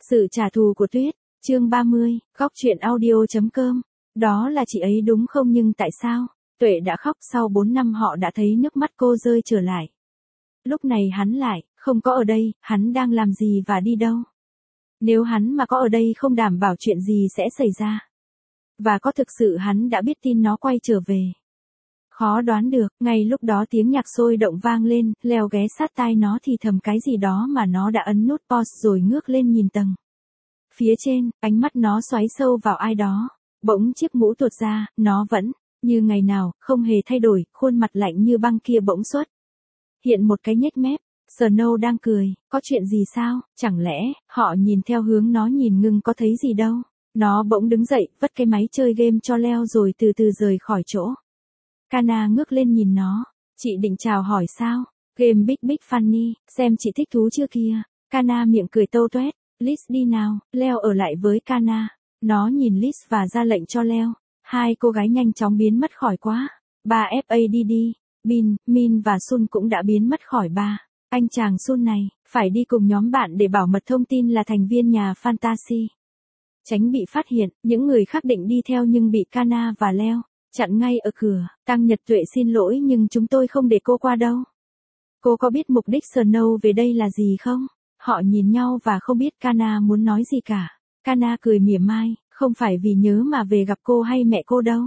Sự trả thù của Tuyết, chương 30, góc truyện audio.com. Đó là chị ấy đúng không, nhưng tại sao? Tuệ đã khóc, sau 4 năm họ đã thấy nước mắt cô rơi trở lại. Lúc này hắn lại, không có ở đây, hắn đang làm gì và đi đâu? Nếu hắn mà có ở đây không đảm bảo chuyện gì sẽ xảy ra. Và có thực sự hắn đã biết tin nó quay trở về? Khó đoán được, ngay lúc đó tiếng nhạc sôi động vang lên, Leo ghé sát tai nó thì thầm cái gì đó mà nó đã ấn nút pause rồi ngước lên nhìn tầng phía trên, ánh mắt nó xoáy sâu vào ai đó. Bỗng chiếc mũ tuột ra, nó vẫn, như ngày nào, không hề thay đổi, khuôn mặt lạnh như băng kia bỗng xuất hiện một cái nhếch mép. Snow đang cười, có chuyện gì sao, chẳng lẽ, họ nhìn theo hướng nó nhìn ngưng có thấy gì đâu. Nó bỗng đứng dậy, vất cái máy chơi game cho Leo rồi từ từ rời khỏi chỗ. Kana ngước lên nhìn nó, chị định chào hỏi sao? Game Big Funny, xem chị thích thú chưa kia. Kana miệng cười tâu tuét, Liz đi nào, Leo ở lại với Kana. Nó nhìn Liz và ra lệnh cho Leo. Hai cô gái nhanh chóng biến mất khỏi quá. Ba FADD, Bin, Min và Sun cũng đã biến mất khỏi ba. Anh chàng Sun này, phải đi cùng nhóm bạn để bảo mật thông tin là thành viên nhà Fantasy. Tránh bị phát hiện, những người khác định đi theo nhưng bị Kana và Leo chặn ngay ở cửa. Tăng Nhật Tuệ xin lỗi nhưng chúng tôi không để cô qua đâu. Cô có biết mục đích Snow về đây là gì không? Họ nhìn nhau và không biết Kana muốn nói gì cả. Kana cười mỉa mai, không phải vì nhớ mà về gặp cô hay mẹ cô đâu.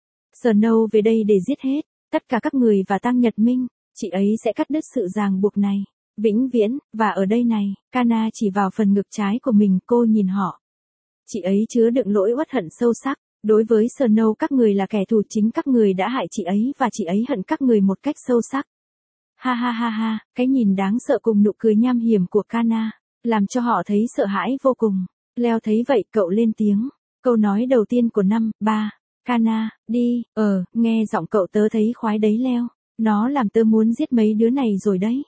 Snow về đây để giết hết tất cả các người và Tăng Nhật Minh. Chị ấy sẽ cắt đứt sự ràng buộc này vĩnh viễn, và ở đây này, Kana chỉ vào phần ngực trái của mình. Cô nhìn họ. Chị ấy chứa đựng nỗi uất hận sâu sắc. Đối với Snow, các người là kẻ thù, chính các người đã hại chị ấy và chị ấy hận các người một cách sâu sắc. Ha ha ha ha, cái nhìn đáng sợ cùng nụ cười nham hiểm của Kana làm cho họ thấy sợ hãi vô cùng. Leo thấy vậy, cậu lên tiếng. Câu nói đầu tiên của năm, ba. Kana, đi, nghe giọng cậu tớ thấy khoái đấy Leo. Nó làm tớ muốn giết mấy đứa này rồi đấy.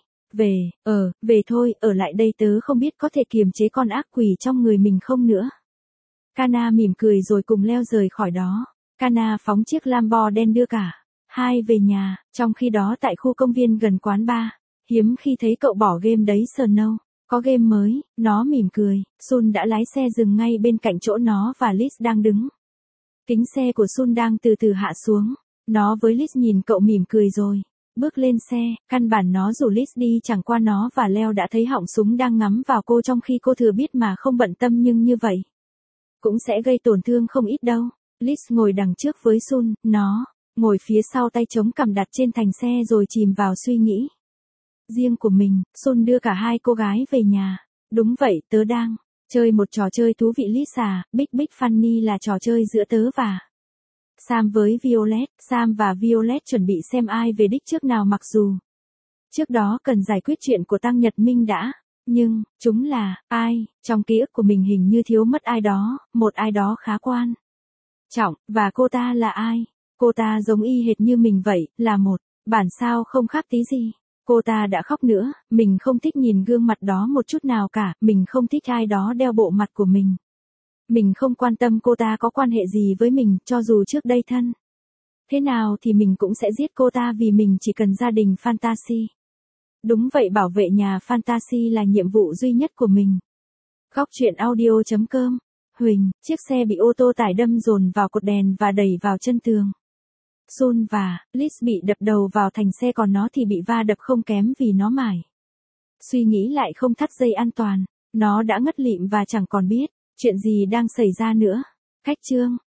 Về thôi, ở lại đây tớ không biết có thể kiềm chế con ác quỷ trong người mình không nữa. Kana mỉm cười rồi cùng Leo rời khỏi đó. Kana phóng chiếc Lambo đen đưa cả hai về nhà, trong khi đó tại khu công viên gần quán bar, hiếm khi thấy cậu bỏ game đấy Snow. Có game mới, nó mỉm cười. Sun đã lái xe dừng ngay bên cạnh chỗ nó và Liz đang đứng. Kính xe của Sun đang từ từ hạ xuống. Nó với Liz nhìn cậu mỉm cười rồi bước lên xe. Căn bản nó rủ Liz đi, chẳng qua nó và Leo đã thấy họng súng đang ngắm vào cô trong khi cô thừa biết mà không bận tâm, nhưng như vậy cũng sẽ gây tổn thương không ít đâu. Liz ngồi đằng trước với Sun, nó ngồi phía sau, tay chống cằm đặt trên thành xe rồi chìm vào suy nghĩ riêng của mình. Sun đưa cả hai cô gái về nhà. Đúng vậy, tớ đang chơi một trò chơi thú vị Liz à. Big Funny là trò chơi giữa tớ và Sam với Violet. Sam và Violet chuẩn bị xem ai về đích trước nào, mặc dù trước đó cần giải quyết chuyện của Tăng Nhật Minh đã. Nhưng, chúng là ai? Trong ký ức của mình hình như thiếu mất ai đó, một ai đó khá quan trọng, và cô ta là ai? Cô ta giống y hệt như mình vậy, là một bản sao không khác tí gì. Cô ta đã khóc nữa, mình không thích nhìn gương mặt đó một chút nào cả, mình không thích ai đó đeo bộ mặt của mình. Mình không quan tâm cô ta có quan hệ gì với mình, cho dù trước đây thân thế nào thì mình cũng sẽ giết cô ta vì mình chỉ cần gia đình Fantasy. Đúng vậy, bảo vệ nhà Fantasy là nhiệm vụ duy nhất của mình. Góc truyện audio.com. Huỳnh, chiếc xe bị ô tô tải đâm dồn vào cột đèn và đẩy vào chân tường. Sun và Liz bị đập đầu vào thành xe, còn nó thì bị va đập không kém vì nó mải suy nghĩ lại không thắt dây an toàn. Nó đã ngất lịm và chẳng còn biết chuyện gì đang xảy ra nữa. Khách chương.